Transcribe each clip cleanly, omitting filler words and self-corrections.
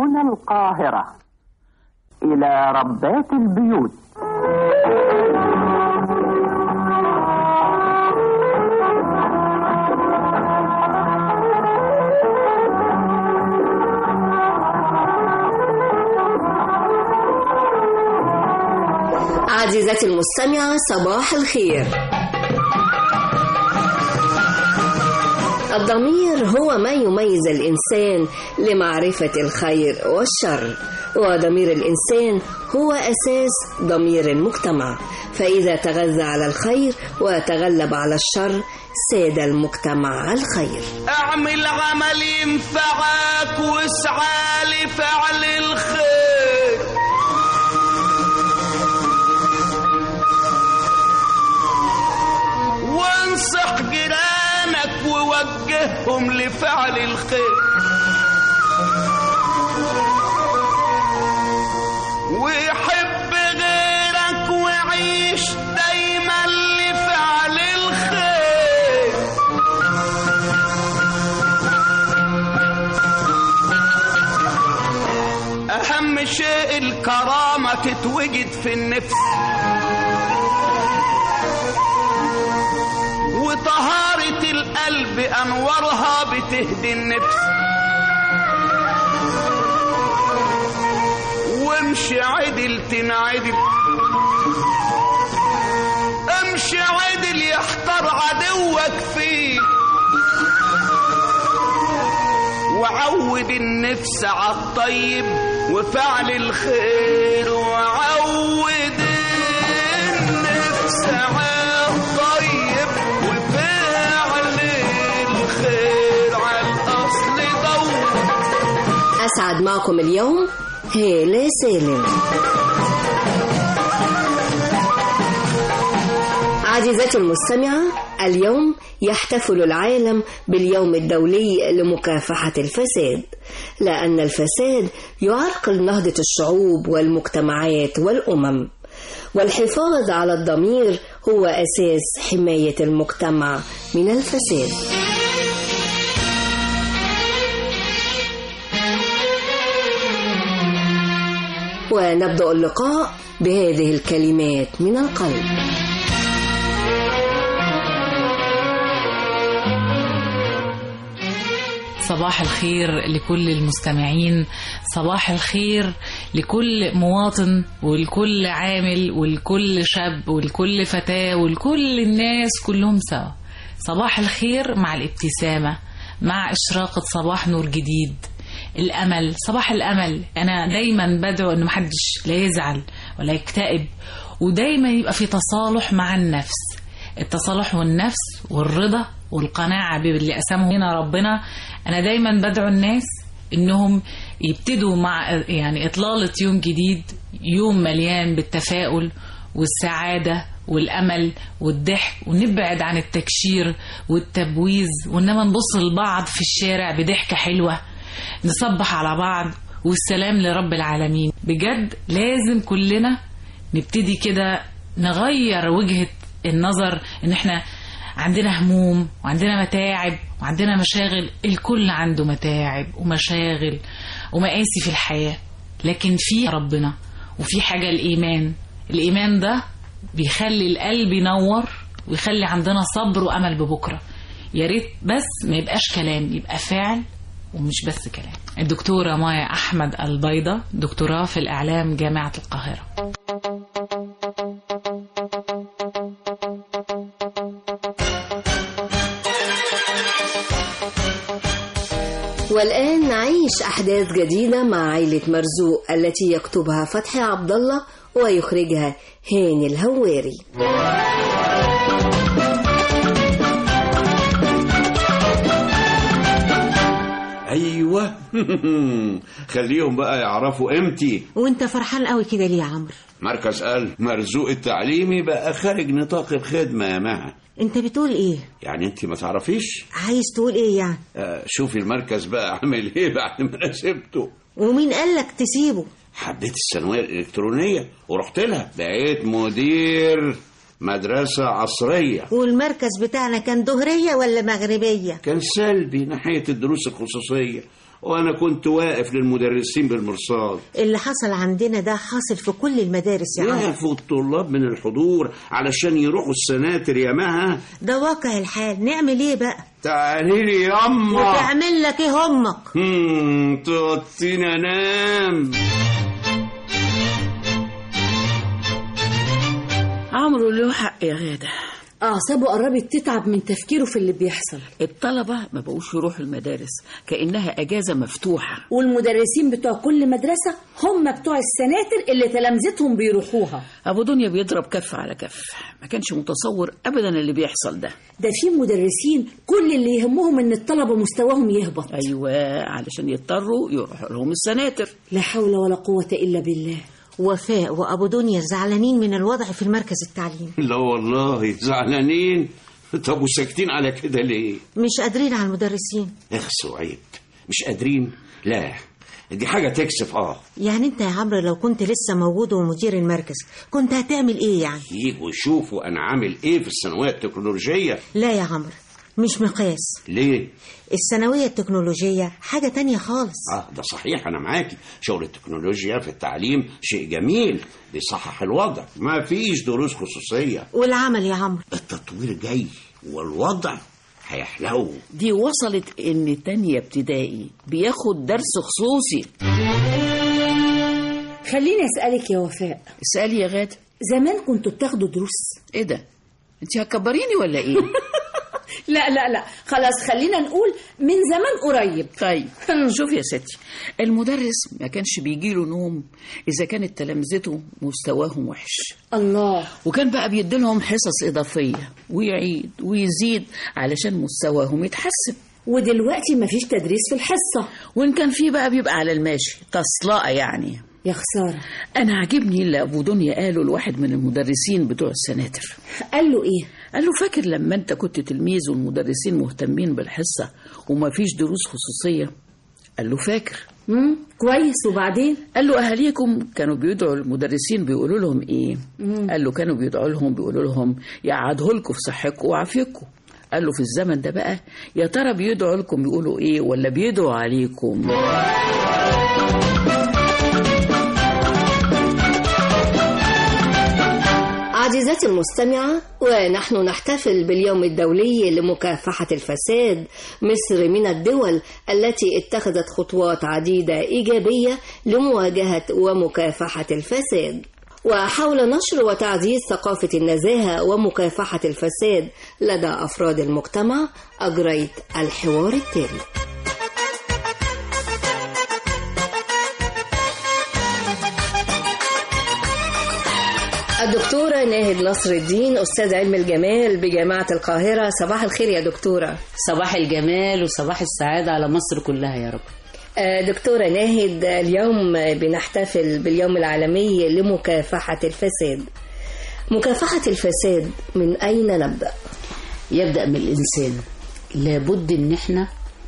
هنا القاهرة. إلى ربات البيوت. عزيزتي المستمعة، صباح الخير. الضمير هو ما يميز الإنسان لمعرفة الخير والشر، وضمير الإنسان هو أساس ضمير المجتمع، فإذا تغذى على الخير وتغلب على الشر ساد المجتمع على الخير. اعمل عمل ينفعك واسعى لفعل الخير، وانصح جيرانك ووجههم لفعل الخير، ويحب غيرك وعيش دايما لفعل الخير. أهم شيء الكرامة تتوجد في النفس، وطهارة القلب أنوارها بتهدي النفس، وامشي عدل تنعدل، امشي عدل يحتار عدوك فيك، وعود النفس عالطيب وفعل الخير، وعود النفس عالطيب وفعل الخير عالأصل دور. أسعد معكم اليوم هالة سالم. عزيزتي المستمعة، اليوم يحتفل العالم باليوم الدولي لمكافحة الفساد، لأن الفساد يعرقل نهضة الشعوب والمجتمعات والأمم، والحفاظ على الضمير هو أساس حماية المجتمع من الفساد. ونبدأ اللقاء بهذه الكلمات من القلب. صباح الخير لكل المستمعين، صباح الخير لكل مواطن ولكل عامل ولكل شاب ولكل فتاة ولكل الناس كلهم سوا. صباح الخير مع الابتسامة، مع إشراقة صباح نور جديد، الأمل، صباح الأمل. أنا دايما بدعو أن محدش لا يزعل ولا يكتئب، ودايما يبقى في تصالح مع النفس، التصالح والنفس والرضا والقناعة باللي قسمه لنا ربنا. أنا دايما بدعو الناس إنهم يبتدوا مع يعني إطلالة يوم جديد، يوم مليان بالتفاؤل والسعادة والأمل والضحك، ونبعد عن التكشير والتبويز، وإنما نبص لبعض في الشارع بضحكة حلوة، نصبح على بعض والسلام لرب العالمين. بجد لازم كلنا نبتدي كده نغير وجهة النظر، إن إحنا عندنا هموم وعندنا متاعب وعندنا مشاغل. الكل عنده متاعب ومشاغل ومقاسي في الحياة، لكن في ربنا وفي حاجة الإيمان ده بيخلي القلب ينور ويخلي عندنا صبر وأمل ببكرة. يا ريت بس ما يبقاش كلام، يبقى فعل ومش بس كلام. الدكتورة مايا أحمد البيضة، دكتوراه في الإعلام جامعة القاهرة. والآن نعيش أحداث جديدة مع عائلة مرزوق التي يكتبها فتحي عبد الله ويخرجها هاني الهواري. ايوه خليهم بقى يعرفوا قيمتي. وانت فرحان قوي كده ليه يا عمرو؟ مركز مرزوق التعليمي بقى خارج نطاق الخدمة يا مها. انت بتقول ايه؟ يعني انت ما تعرفيش؟ عايز تقول ايه يعني؟ شوفي المركز بقى عامل ايه بعد ما انا سبته. ومين قالك تسيبه؟ حبيت الثانوية الإلكترونية ورحت لها، بقيت مدير مدرسة عصرية. والمركز بتاعنا كان ظهرية ولا مغربية؟ كان سلبي ناحية الدروس الخصوصية، وأنا كنت واقف للمدرسين بالمرصاد. اللي حصل عندنا ده حاصل في كل المدارس يا عمرو. يعفوا الطلاب من الحضور علشان يروحوا السناتر يا مها. ده واقع الحال، نعمل ايه بقى؟ تعالي لي ياما. وتعمل لك ايه امك؟ تغطيني انام. عمرو له حق يا غادة، أعصابه قربت تتعب من تفكيره في اللي بيحصل. الطلبة ما بقوش يروحوا المدارس كأنها أجازة مفتوحة، والمدرسين بتوع كل مدرسة هم بتوع السناتر اللي تلامذتهم بيروحوها. أبو دنيا بيضرب كف على كف، ما كانش متصور أبدا اللي بيحصل ده في مدرسين كل اللي يهمهم إن الطلبة مستواهم يهبط. أيوة، علشان يضطروا يروحوا لهم السناتر. لا حول ولا قوة إلا بالله. وفاء وأبو دنيا زعلانين من الوضع في المركز التعليمي. لا والله زعلانين. طب وساكتين على كده ليه؟ مش قادرين على المدرسين. اخسوا عيب. مش قادرين؟ لا، دي حاجة تكسف. يعني انت يا عمرو لو كنت لسه موجود ومدير المركز كنت هتعمل ايه يعني؟ ييجوا يشوفوا انا عامل ايه في الثانوية التكنولوجية. لا يا عمرو، مش مقياس. ليه؟ الثانوية التكنولوجية حاجة تانية خالص. ده صحيح، أنا معاكي. شغل التكنولوجيا في التعليم شيء جميل، بيصحح الوضع، ما فيش دروس خصوصية. والعمل يا عمرو؟ التطوير جاي والوضع هيحلو. دي وصلت إن تانية ابتدائي بياخد درس خصوصي. خليني أسألك يا وفاء. اسألي يا غادة. زمان كنتوا بتاخدوا دروس؟ إيه ده؟ أنت هتكبريني ولا إيه؟ لا خلاص، خلينا نقول من زمان قريب. طيب شوف يا ستي، المدرس ما كانش بيجيله نوم إذا كانت تلامذته مستواهم وحش. الله. وكان بقى بيديلهم حصص إضافية ويعيد ويزيد علشان مستواهم يتحسن. ودلوقتي مفيش تدريس في الحصة، وإن كان فيه بقى بيبقى على الماشي، تصلقة يعني. يا خسارة. أنا عجبني اللي أبو دنيا قاله لواحد من المدرسين بتوع السناتر. قال له إيه؟ قال له فاكر لما أنت كنت تلميذ والمدرسين مهتمين بالحصة وما فيش دروس خصوصية؟ قال له فاكر. كويس، وبعدين؟ قال له أهاليكم كانوا بيدعوا المدرسين بيقولوا لهم إيه؟ قال له كانوا بيدعوا لهم بيقولوا لهم يقعدوا لكم في صحتكم وعافيتكم. قال له في الزمن ده بقى يا ترى بيدعوا لكم بيقولوا إيه ولا بيدعوا عليكم؟ عزيزتي المستمعة، ونحن نحتفل باليوم الدولي لمكافحة الفساد. مصر من الدول التي اتخذت خطوات عديدة إيجابية لمواجهة ومكافحة الفساد. وحول نشر وتعزيز ثقافة النزاهة ومكافحة الفساد لدى أفراد المجتمع أجريت الحوار التالي. الدكتورة ناهد نصر الدين، أستاذ علم الجمال بجامعة القاهرة. صباح الخير يا دكتورة. صباح الجمال وصباح السعادة على مصر كلها يا رب. دكتورة ناهد، اليوم بنحتفل باليوم العالمي لمكافحة الفساد. مكافحة الفساد من أين نبدأ؟ يبدأ من الإنسان. لابد إن احنا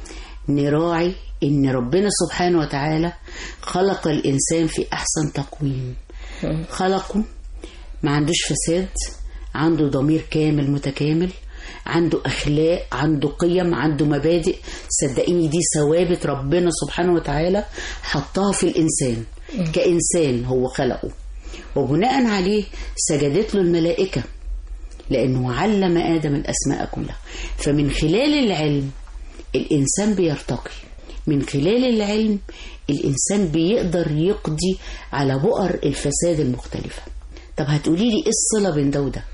نراعي إن ربنا سبحانه وتعالى خلق الإنسان في أحسن تقويم. خلقه ما عندوش فساد، عنده ضمير كامل متكامل، عنده أخلاق، عنده قيم، عنده مبادئ. صدقيني دي ثوابت ربنا سبحانه وتعالى حطها في الإنسان كإنسان هو خلقه، وبناء عليه سجدت له الملائكة لأنه علم آدم الأسماء كلها. فمن خلال العلم الإنسان بيرتقي، من خلال العلم الإنسان بيقدر يقضي على بؤر الفساد المختلفة. طب هتقولي لي إيه الصلة بين ده وده؟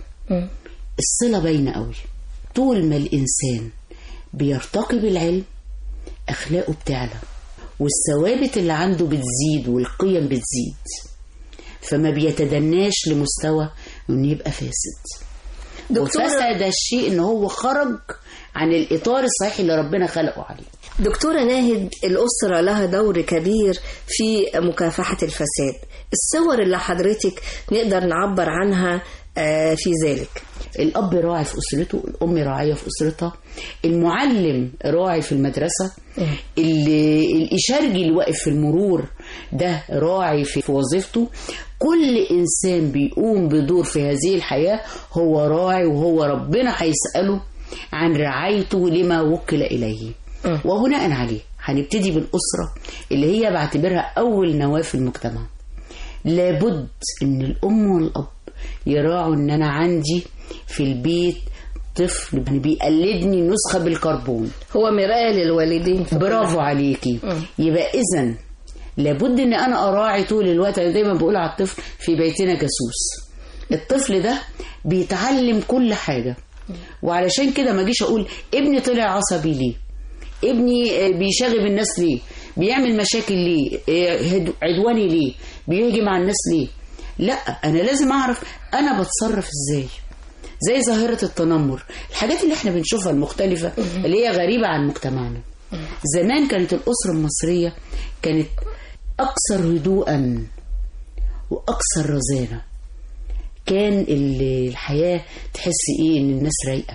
الصلة باينة قوي. طول ما الإنسان بيرتقي بالعلم أخلاقه بتعلى، والثوابت اللي عنده بتزيد، والقيم بتزيد، فما بيتدناش لمستوى إنه يبقى فاسد. وفسد الشيء إن هو خرج عن الإطار الصحيح اللي ربنا خلقه عليه. دكتورة ناهد، الأسرة لها دور كبير في مكافحة الفساد. الصور اللي حضرتك نقدر نعبر عنها في ذلك. الأب راعي في أسرته، الأم راعية في أسرتها، المعلم راعي في المدرسة، الإشارجي اللي واقف في المرور ده راعي في وظيفته. كل إنسان بيقوم بدور في هذه الحياة هو راعي، وهو ربنا هيسأله عن رعايته لما وكل إليه. وبناء عليه هنبتدي بالأسرة اللي هي بعتبرها أول نواة في المجتمع. لابد إن الأم والأب يراعوا إن أنا عندي في البيت طفل بيقلدني نسخة بالكربون، هو مرآة للوالدين. برافو عليكي. يبقى إذن لابد إن أنا أراعي طول الوقت. أنا دايما بقول على الطفل في بيتنا جاسوس. الطفل ده بيتعلم كل حاجة، وعلشان كده ما جيش أقول ابني طلع عصبي ليه، ابني بيشاغب الناس ليه، بيعمل مشاكل ليه، عدواني ليه، بيهجم على الناس ليه. لا، أنا لازم أعرف أنا بتصرف إزاي. زي ظاهرة التنمر، الحاجات اللي احنا بنشوفها المختلفة اللي هي غريبة عن مجتمعنا. زمان كانت الأسرة المصرية كانت أكثر هدوءا وأكثر رزانة. كان الحياة تحس إيه إن الناس رايقة،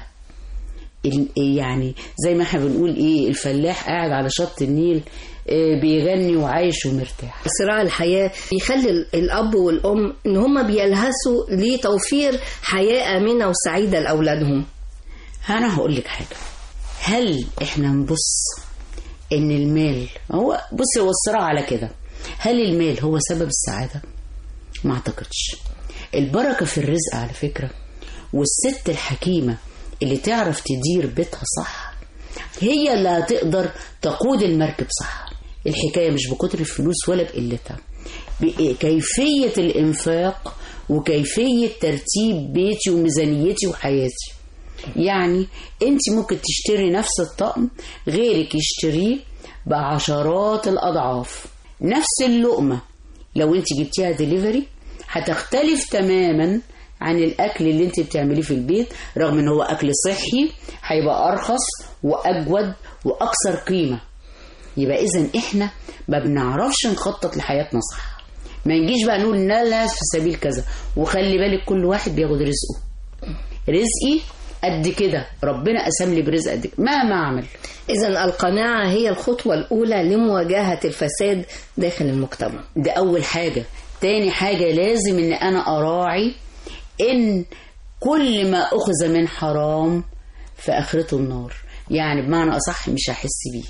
يعني زي ما احنا بنقول إيه، الفلاح قاعد على شط النيل بيغني وعايش ومرتاح. صراع الحياة بيخلي الأب والأم إن هم بيلهسوا لتوفير حياة آمنة وسعيدة لأولادهم. أنا هقول لك حاجة، هل إحنا نبص إن المال هو الصراع على كده، هل المال هو سبب السعادة؟ ما أعتقدش. البركة في الرزق على فكرة، والست الحكيمة اللي تعرف تدير بيتها صح هي اللي هتقدر تقود المركب صح. الحكاية مش بكتر الفلوس ولا بقلتها، بكيفية الإنفاق وكيفية ترتيب بيتي وميزانيتي وحياتي. يعني انت ممكن تشتري نفس الطقم غيرك يشتريه بعشرات الأضعاف. نفس اللقمة لو انت جبتيها ديليفري هتختلف تماما عن الأكل اللي انت بتعمليه في البيت، رغم ان هو أكل صحي هيبقى أرخص وأجود وأكثر قيمة. يبقى إذن إحنا ما بنعرفش نخطط لحياتنا صح. ما نجيش بقى نقول لا في سبيل كذا، وخلي بالك كل واحد بياخد رزقه. رزقي قد كده، ربنا قسم لي برزق قد كده مهما أعمل. إذن القناعة هي الخطوة الأولى لمواجهة الفساد داخل المجتمع. ده أول حاجة. تاني حاجة لازم إن أنا أراعي إن كل ما أخذ من حرام فآخرته النار. يعني بمعنى أصح مش هحس بيه،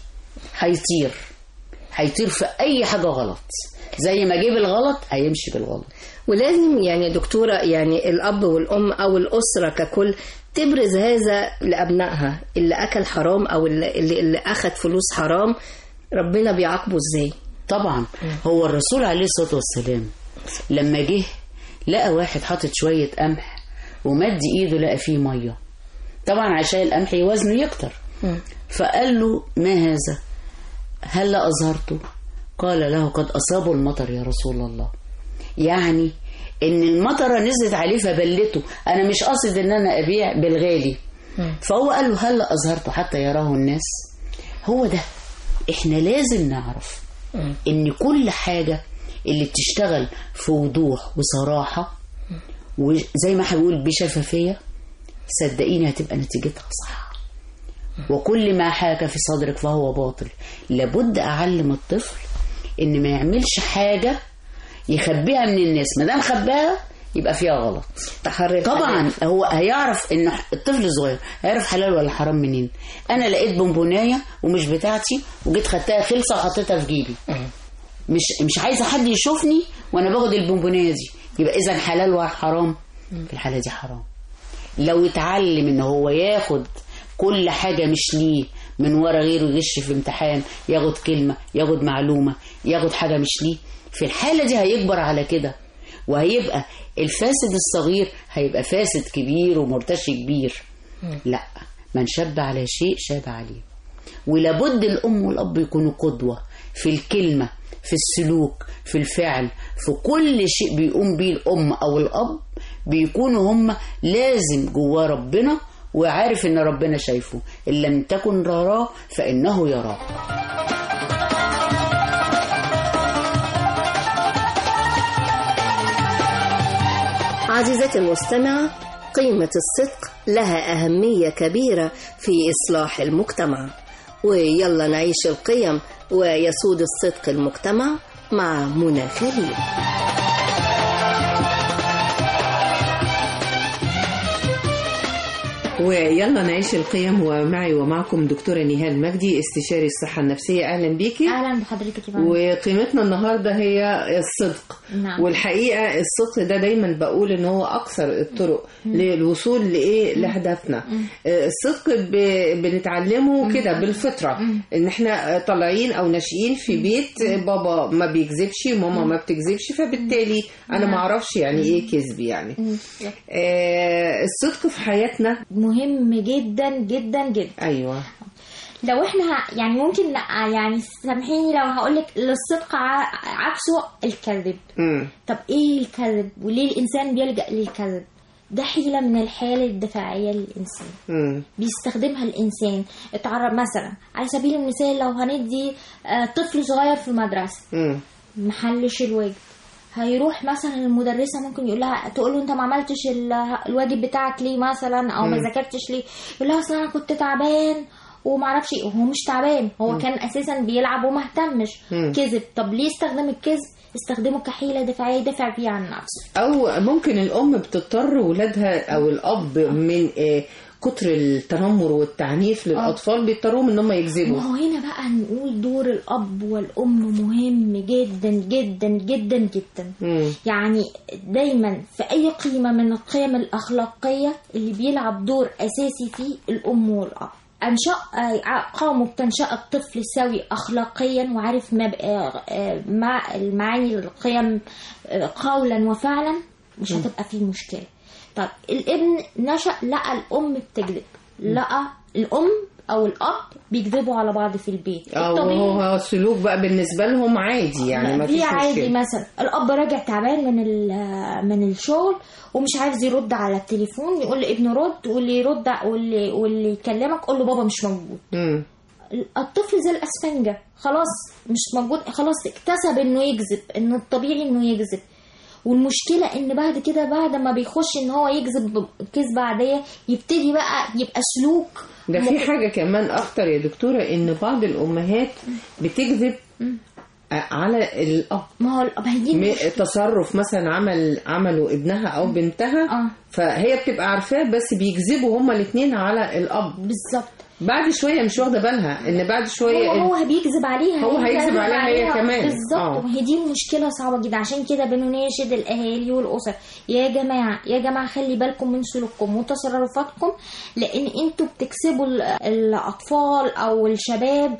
هيطير في أي حاجة غلط. زي ما جيب الغلط هيمشي بالغلط. ولازم يعني دكتورة يعني الأب والأم أو الأسرة ككل تبرز هذا لأبنائها. اللي أكل حرام أو اللي أخذ فلوس حرام ربنا بيعاقبه إزاي؟ طبعا هو الرسول عليه الصلاة والسلام لما جه لقى واحد حاطط شوية قمح ومد إيده لقى فيه مية، طبعا عشان القمح وزنه يكتر، فقال له ما هذا؟ هل أظهرته؟ قال له قد أصابه المطر يا رسول الله. يعني إن المطرة نزلت عليه فبلته، أنا مش قصد إن أنا أبيع بالغالي. فهو قال له هل أظهرته حتى يراه الناس؟ هو ده. إحنا لازم نعرف إن كل حاجة اللي بتشتغل في وضوح وصراحة وزي ما هقول بشفافية، صدقيني هتبقى نتيجتها صح. وكل ما حاك في صدرك فهو باطل. لابد أعلم الطفل إن ما يعملش حاجة يخبيها من الناس، ما دام خباها يبقى فيها غلط. طبعا هو هيعرف إن الطفل الصغير هيعرف حلال ولا حرام منين. أنا لقيت بونبوناية ومش بتاعتي وجيت خدتها خلصة وحطيتها في جيبي، مش عايزة حد يشوفني وأنا باخد البونبوناية دي، يبقى إذا حلال ولا حرام؟ في الحالة دي حرام. لو يتعلم إن هو ياخد كل حاجة مش ليه من ورا غيره، يغش في امتحان، ياخد كلمة، ياخد معلومة، ياخد حاجة مش ليه، في الحالة دي هيكبر على كده، وهيبقى الفاسد الصغير هيبقى فاسد كبير ومرتشي كبير. لا، من شاب على شيء شاب عليه. ولابد الأم والأب يكونوا قدوة في الكلمة، في السلوك، في الفعل، في كل شيء بيقوم بيه الأم أو الأب، بيكونوا هم لازم جواه ربنا وعارف إن ربنا شايفه. إن لم تكن راه فإنه يراه. عزيزتي المستمعة، قيمة الصدق لها أهمية كبيرة في إصلاح المجتمع، ويلا نعيش القيم ويسود الصدق المجتمع مع منى خليل. ويلا نعيش القيم. ومعي ومعكم دكتورة نهال مجدي، استشاري الصحة النفسية. أهلا بيكي. أهلا بحضرتك يا فندم. وقيمتنا النهاردة هي الصدق. نعم. والحقيقة الصدق ده دايما بقول إن هو أكثر الطرق للوصول لهدفنا. الصدق بنتعلمه كده بالفطرة، إن إحنا طالعين أو ناشئين في بيت بابا ما بيكذبش، ماما ما بتكذبش، فبالتالي أنا ما أعرفش يعني إيه كذب يعني. الصدق في حياتنا مهم جدا جدا جدا. ايوه. لو احنا يعني ممكن يعني سامحيني لو هقولك الصدق عكسه الكذب. طب ايه الكذب وليه الانسان بيلجأ للكذب؟ ده حيلة من الحيل الدفاعية للإنسان. بيستخدمها الإنسان. اتعرض مثلا على سبيل المثال لو هندي طفل صغير في مدرسة محلش الواجب، هيروح مثلا المدرسة ممكن تقول له انت ما عملتش الواجب بتاعك ليه مثلا، او ما ذاكرتش ليه، يقول لها اصل انا كنت تعبان وما اعرفش ايه، وهو مش تعبان، هو كان اساسا بيلعب وما اهتمش. كذب. طب ليه استخدم الكذب؟ استخدمه كحيلة دفاعية يدافع بيها عن نفسه. او ممكن الام بتضطر ولادها او الاب من كتر التنمر والتعنيف للأطفال بيضطروهم ان هم يكذبوا. وهو هنا بقى نقول دور الأب والأم مهم جدا جدا جدا جدا. يعني دايما في أي قيمة من القيم الأخلاقية اللي بيلعب دور أساسي فيه الأم والأب. قاموا بتنشأة الطفل سوي أخلاقيا وعارف مع المعاني القيم قولا وفعلا، مش هتبقى فيه مشكلة. طب الابن نشأ لقى الأم بتكذب، لقى الأم أو الأب بيكذبوا على بعض في البيت. هو السلوك بقى بالنسبة لهم عادي يعني ما فيش مشكلة. عادي. مثلا الأب راجع تعبان من الشغل ومش عايز يرد على التليفون، يقول لابنه رد، واللي يرد واللي يكلمك قول له بابا مش موجود. الطفل زي الأسفنجة، خلاص مش موجود، خلاص اكتسب انه يكذب، انه الطبيعي انه يكذب. والمشكلة ان بعد كده بعد ما بيخش ان هو يكذب كذبة عادية يبتدي بقى يبقى سلوك. ده في حاجة كمان اخطر يا دكتورة، ان بعض الامهات بتكذب على الاب. ما هو الاب تصرف مثلا عمله ابنها او بنتها فهي بتبقى عارفاه، بس بيكذبوا هما الاثنين على الاب. بالظبط. بعد شويه مش واخده بالها ان بعد شويه هو بيكذب عليها، هو هيكذب عليها هي كمان. بالظبط. وهي دي مشكله صعبه جدا. عشان كده بنناشد الاهالي والاسر، يا جماعه خلي بالكم من سلوككم وتصرفاتكم، لان انتوا بتكسبوا الاطفال او الشباب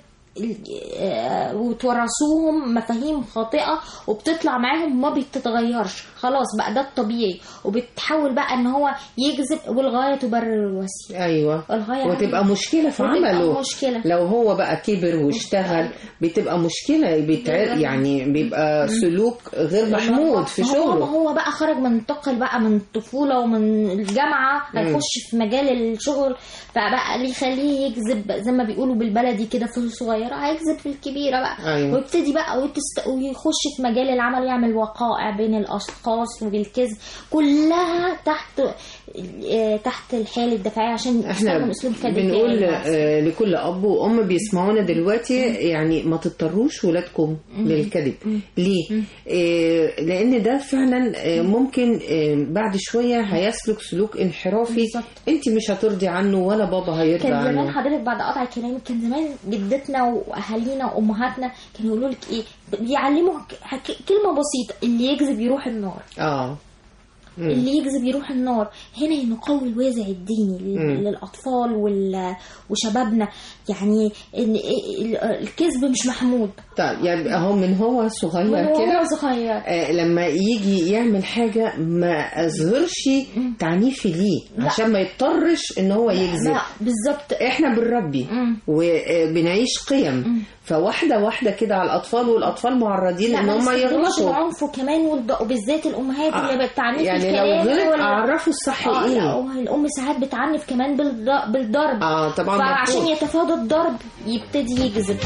وتورثوهم مفاهيم خاطئة وبتطلع معاهم ما بتتغيرش، خلاص بقى ده الطبيعي، وبتحاول بقى ان هو يكذب والغاية تبرر الوسيلة. ايوه. وتبقى مشكلة في عمله. مشكلة. لو هو بقى كبر واشتغل بتبقى مشكلة، يعني بيبقى سلوك غير محمود في شغله. هو بقى خرج من انتقل بقى من الطفولة ومن الجامعة هيخش في مجال الشغل، فبقى اللي يخليه يكذب زي ما بيقولوا بالبلدي كده في الصغير هيكذب في الكبيرة بقى. أيوة. ويبتدي بقى ويخش في مجال العمل، يعمل وقائع بين الأشخاص وبالكذب، كلها تحت الحيل الدفاعية. عشان احنا بنقول لكل أب وأم بيسمعونا دلوقتي يعني ما تضطروش ولادكم للكذب. ليه؟ لأن ده فعلا ممكن بعد شوية هيسلك سلوك انحرافي. بالزبط. انت مش هترضي عنه ولا بابا هيرضى عنه. كان زمان حضرتك بعد قطع كلامك، كان زمان جدتنا واهالينا وامهاتنا كانوا يقولوا لك ايه، بيعلموا كلمه بسيطه، اللي يكذب يروح النار. اللي يكذب يروح النار. هنا نقوي الوازع الديني للاطفال وشبابنا، يعني ان الكذب مش محمود. طيب يعني هو من هو صغير كده لما يجي يعمل حاجه ما اظهرش تعنيفي ليه عشان ما يضطرش ان هو يكذب. بالظبط. احنا بنربي وبنعيش قيم، فواحده واحده كده على الاطفال، والاطفال معرضين ان هم يغلطوا. العنف كمان وبالذات الامهات اللي بتعنف يعني لو غلط اعرفوا الصح ايه. لا الام ساعات بتعنف كمان بالضرب. طبعا. فعشان يتفادى الضرب يبتدي يكذب.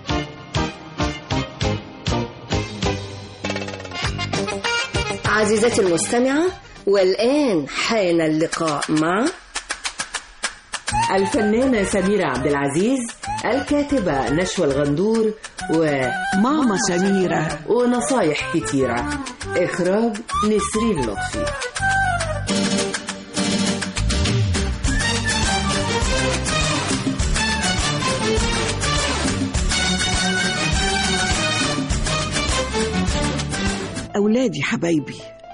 عزيزتي المستمعة، والآن حان اللقاء مع الفنانة سميرة عبد العزيز، الكاتبة نشوى الغندور، وماما سميرة، ونصايح كتيرة. إخراج نسرين لطفي. أولادي حبايبي،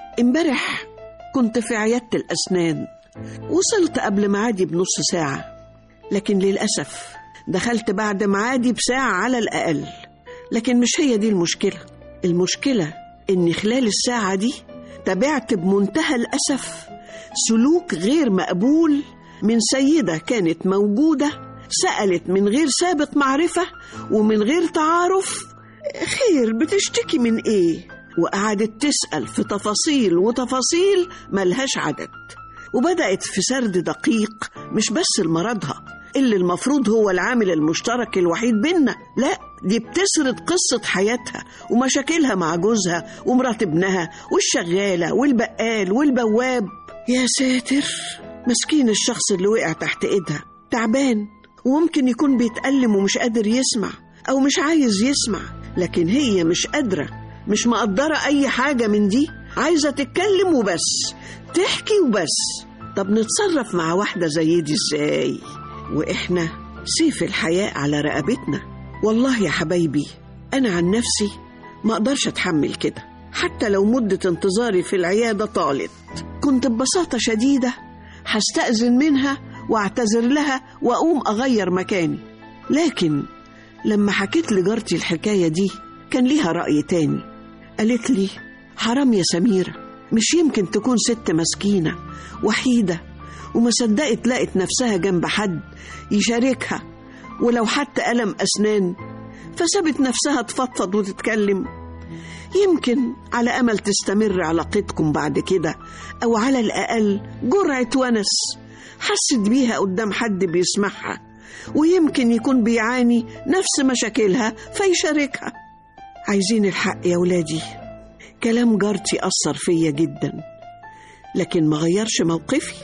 امبارح كنت في عيادة الأسنان، وصلت قبل ميعادي بنص ساعة، لكن للأسف دخلت بعد ميعادي بساعة على الأقل. لكن مش هي دي المشكلة. المشكلة إن خلال الساعة دي تابعت بمنتهى الأسف سلوك غير مقبول من سيدة كانت موجودة، سألت من غير سابق معرفة ومن غير تعارف خير بتشتكي من إيه، وقعدت تسأل في تفاصيل وتفاصيل ملهاش عدد، وبدأت في سرد دقيق مش بس لمرضها اللي المفروض هو العامل المشترك الوحيد بينا، لا دي بتسرد قصة حياتها ومشاكلها مع جوزها ومرات ابنها والشغالة والبقال والبواب. يا ساتر، مسكين الشخص اللي وقع تحت ايدها، تعبان وممكن يكون بيتألم ومش قادر يسمع أو مش عايز يسمع، لكن هي مش قادرة، مش مقدرة أي حاجة من دي، عايزة تتكلم وبس، تحكي وبس. طب نتصرف مع واحدة زي دي ازاي وإحنا سيف الحياة على رقبتنا؟ والله يا حبايبي أنا عن نفسي ما أقدرش أتحمل كده، حتى لو مدة انتظاري في العيادة طالت كنت ببساطة شديدة هستأذن منها واعتذر لها وأقوم أغير مكاني. لكن لما حكيت لجارتي الحكاية دي كان ليها رأي تاني. قالت لي حرام يا سميرة، مش يمكن تكون ست مسكينة وحيدة وما صدقت لقت نفسها جنب حد يشاركها ولو حتى ألم أسنان، فسابت نفسها تفضفض وتتكلم. يمكن على أمل تستمر علاقتكم بعد كده، أو على الأقل جرعة ونس حست بيها قدام حد بيسمعها، ويمكن يكون بيعاني نفس مشاكلها فيشاركها. عايزين الحق يا ولادي، كلام جارتي أثر فيا جدا، لكن ما غيرش موقفي،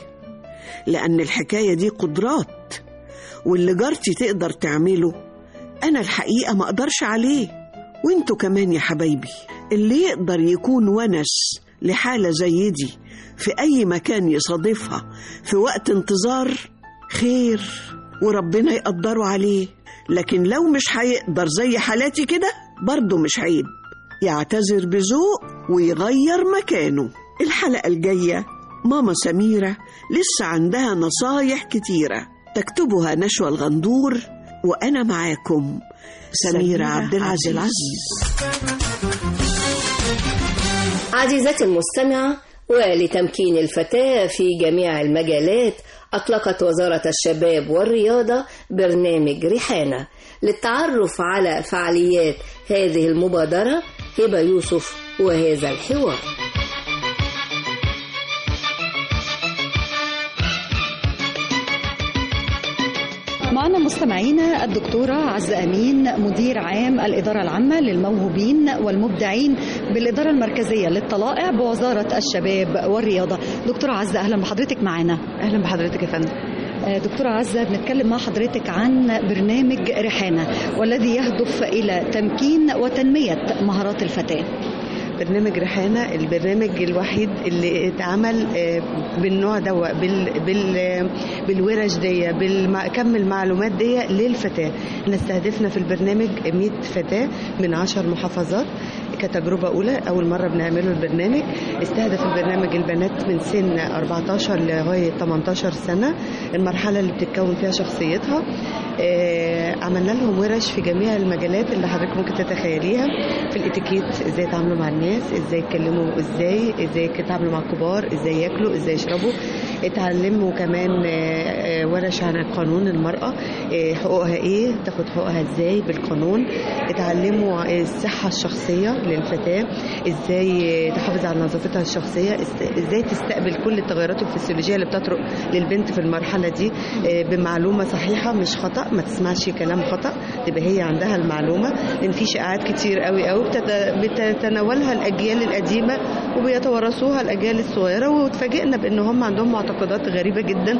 لأن الحكاية دي قدرات، واللي جارتي تقدر تعمله أنا الحقيقة ما أقدرش عليه. وانتوا كمان يا حبايبي، اللي يقدر يكون ونس لحالة زي دي في أي مكان يصادفها في وقت انتظار خير وربنا يقدره عليه، لكن لو مش هيقدر زي حالاتي كده برضه مش عيب يعتذر بذوق ويغير مكانه. الحلقة الجاية ماما سميرة لسه عندها نصايح كتيرة، تكتبها نشوى الغندور، وأنا معاكم سميرة عبد العزيز. عزيزتي المستمعة، ولتمكين الفتاة في جميع المجالات أطلقت وزارة الشباب والرياضة برنامج ريحانة للتعرف على فعاليات هذه المبادرة. هبة يوسف وهذا الحوار. معنا مستمعينا الدكتورة عزة أمين، مدير عام الإدارة العامة للموهوبين والمبدعين بالإدارة المركزية للطلائع بوزارة الشباب والرياضة. دكتورة عزة أهلا بحضرتك معنا. أهلا بحضرتك يا فندم. دكتورة عزة، بنتكلم مع حضرتك عن برنامج ريحانة والذي يهدف إلى تمكين وتنمية مهارات الفتاة. برنامج ريحانة البرنامج الوحيد اللي اتعمل بالنوع ده، بالورش دي، بالكم المعلومات دي للفتاة. احنا استهدفنا في البرنامج 100 فتاة من 10 محافظات كتجربة أولى، أول مرة بنعمله البرنامج. استهدف البرنامج البنات من سن 14 لغاية 18 سنة، المرحلة اللي بتتكون فيها شخصيتها. عملنا لهم ورش في جميع المجالات اللي حضرتك ممكن تتخيليها، في الاتيكيت، ازاي يتعاملوا مع الناس، ازاي يتكلموا، ازاي يتعاملوا مع الكبار، ازاي ياكلوا، ازاي يشربوا. اتعلموا كمان ورش عن قانون المرأة، حقوقها ايه، تاخد حقوقها ازاي بالقانون. اتعلموا الصحة الشخصية للفتاة، ازاي تحافظ على نظافتها الشخصية، ازاي تستقبل كل التغيرات الفسيولوجية اللي بتطرق للبنت في المرحلة دي بمعلومة صحيحة مش خطأ، ما تسمعش كلام خطأ، تبقى هي عندها المعلومة. لان في شائعات كتير قوي بتتناولها الأجيال القديمة وبيتورثوها الأجيال الصغيرة، وتفاجئنا بأن هم عندهم معتقدات غريبة جدا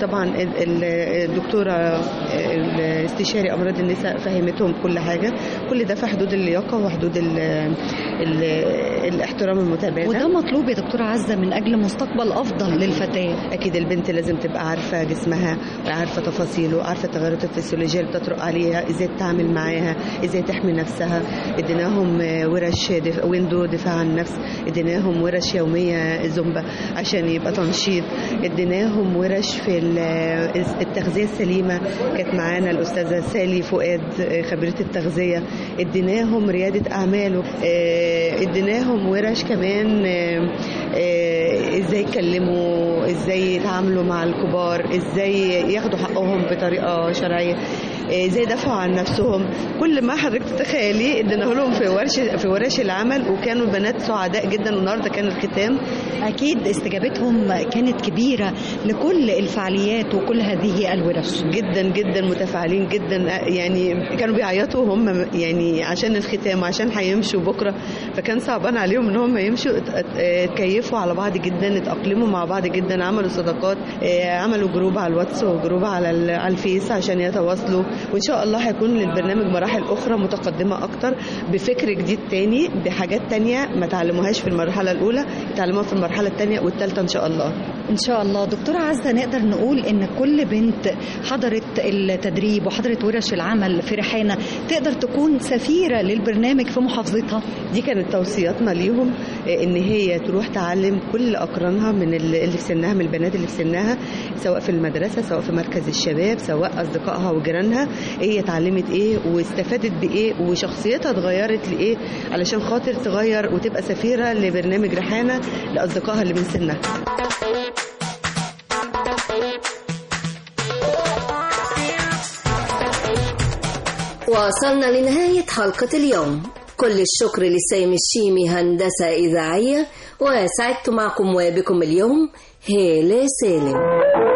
طبعا الدكتورة الاستشاري أمراض النساء فهمتهم كل حاجة، كل ده في حدود اللياقة وحدود الاحترام المتبادل. وده مطلوب يا دكتورة عزة من أجل مستقبل أفضل للفتاة. أكيد البنت لازم تبقى عارفة جسمها، عارفة تفاصيله، عارفة التغيرات الفسيولوجية اللي بتطرق عليها، إزاي تتعامل معاها، إزاي تحمي نفسها. اديناهم ورش ويندو دفاع عن النفس، اديناهم ورش يومية زومبا عشان يبقى تنشيط، اديناهم ورش في التغذية السليمة، كانت معانا الأستاذة سالي فؤاد خبيرة التغذية، اديناهم ريادة أعمال، اديناهم ورش كمان ازاي يتكلموا، ازاي يتعاملوا مع الكبار، ازاي ياخدوا حقهم بطريقة شرعية، ازاي يدافعوا عن نفسهم. كل ما حضرتك تتخيلي اديناه لهم في ورش العمل، وكانوا البنات سعداء جدا، والنهارده كان الختام. اكيد استجابتهم كانت كبيره لكل الفعاليات وكل هذه الورش. جدا جدا متفاعلين جدا، يعني كانوا بيعيطوا هم يعني عشان الختام وعشان هيمشوا بكره، فكان صعبان عليهم ان هم يمشوا. اتكيفوا على بعض جدا، اتأقلموا مع بعض جدا، عملوا صداقات، عملوا جروب على الواتس وجروب على الفيس عشان يتواصلوا. وان شاء الله هيكون للبرنامج مراحل اخرى متقدمه اكتر، بفكر جديد تاني، بحاجات تانية ما تعلموهاش في المرحله الاولى يتعلموها في المرحله الثانيه والثالثه ان شاء الله. ان شاء الله. دكتوره عزة، نقدر نقول ان كل بنت حضرت التدريب وحضرت ورش العمل في ريحانة تقدر تكون سفيره للبرنامج في محافظتها. دي كانت توصياتنا ليهم، ان هي تروح تعلم كل اقرانها من اللي في سنها، من البنات اللي في سنها، سواء في المدرسه سواء في مركز الشباب سواء اصدقائها وجيرانها، هي اتعلمت ايه واستفادت بايه وشخصيتها اتغيرت لايه، علشان خاطر تغير وتبقى سفيره لبرنامج ريحانة لاصدقائها اللي من سنها. وصلنا لنهاية حلقة اليوم. كل الشكر لسامي الشيمي هندسة إذاعية، وسعدت معكم وبكم اليوم هالة سالم.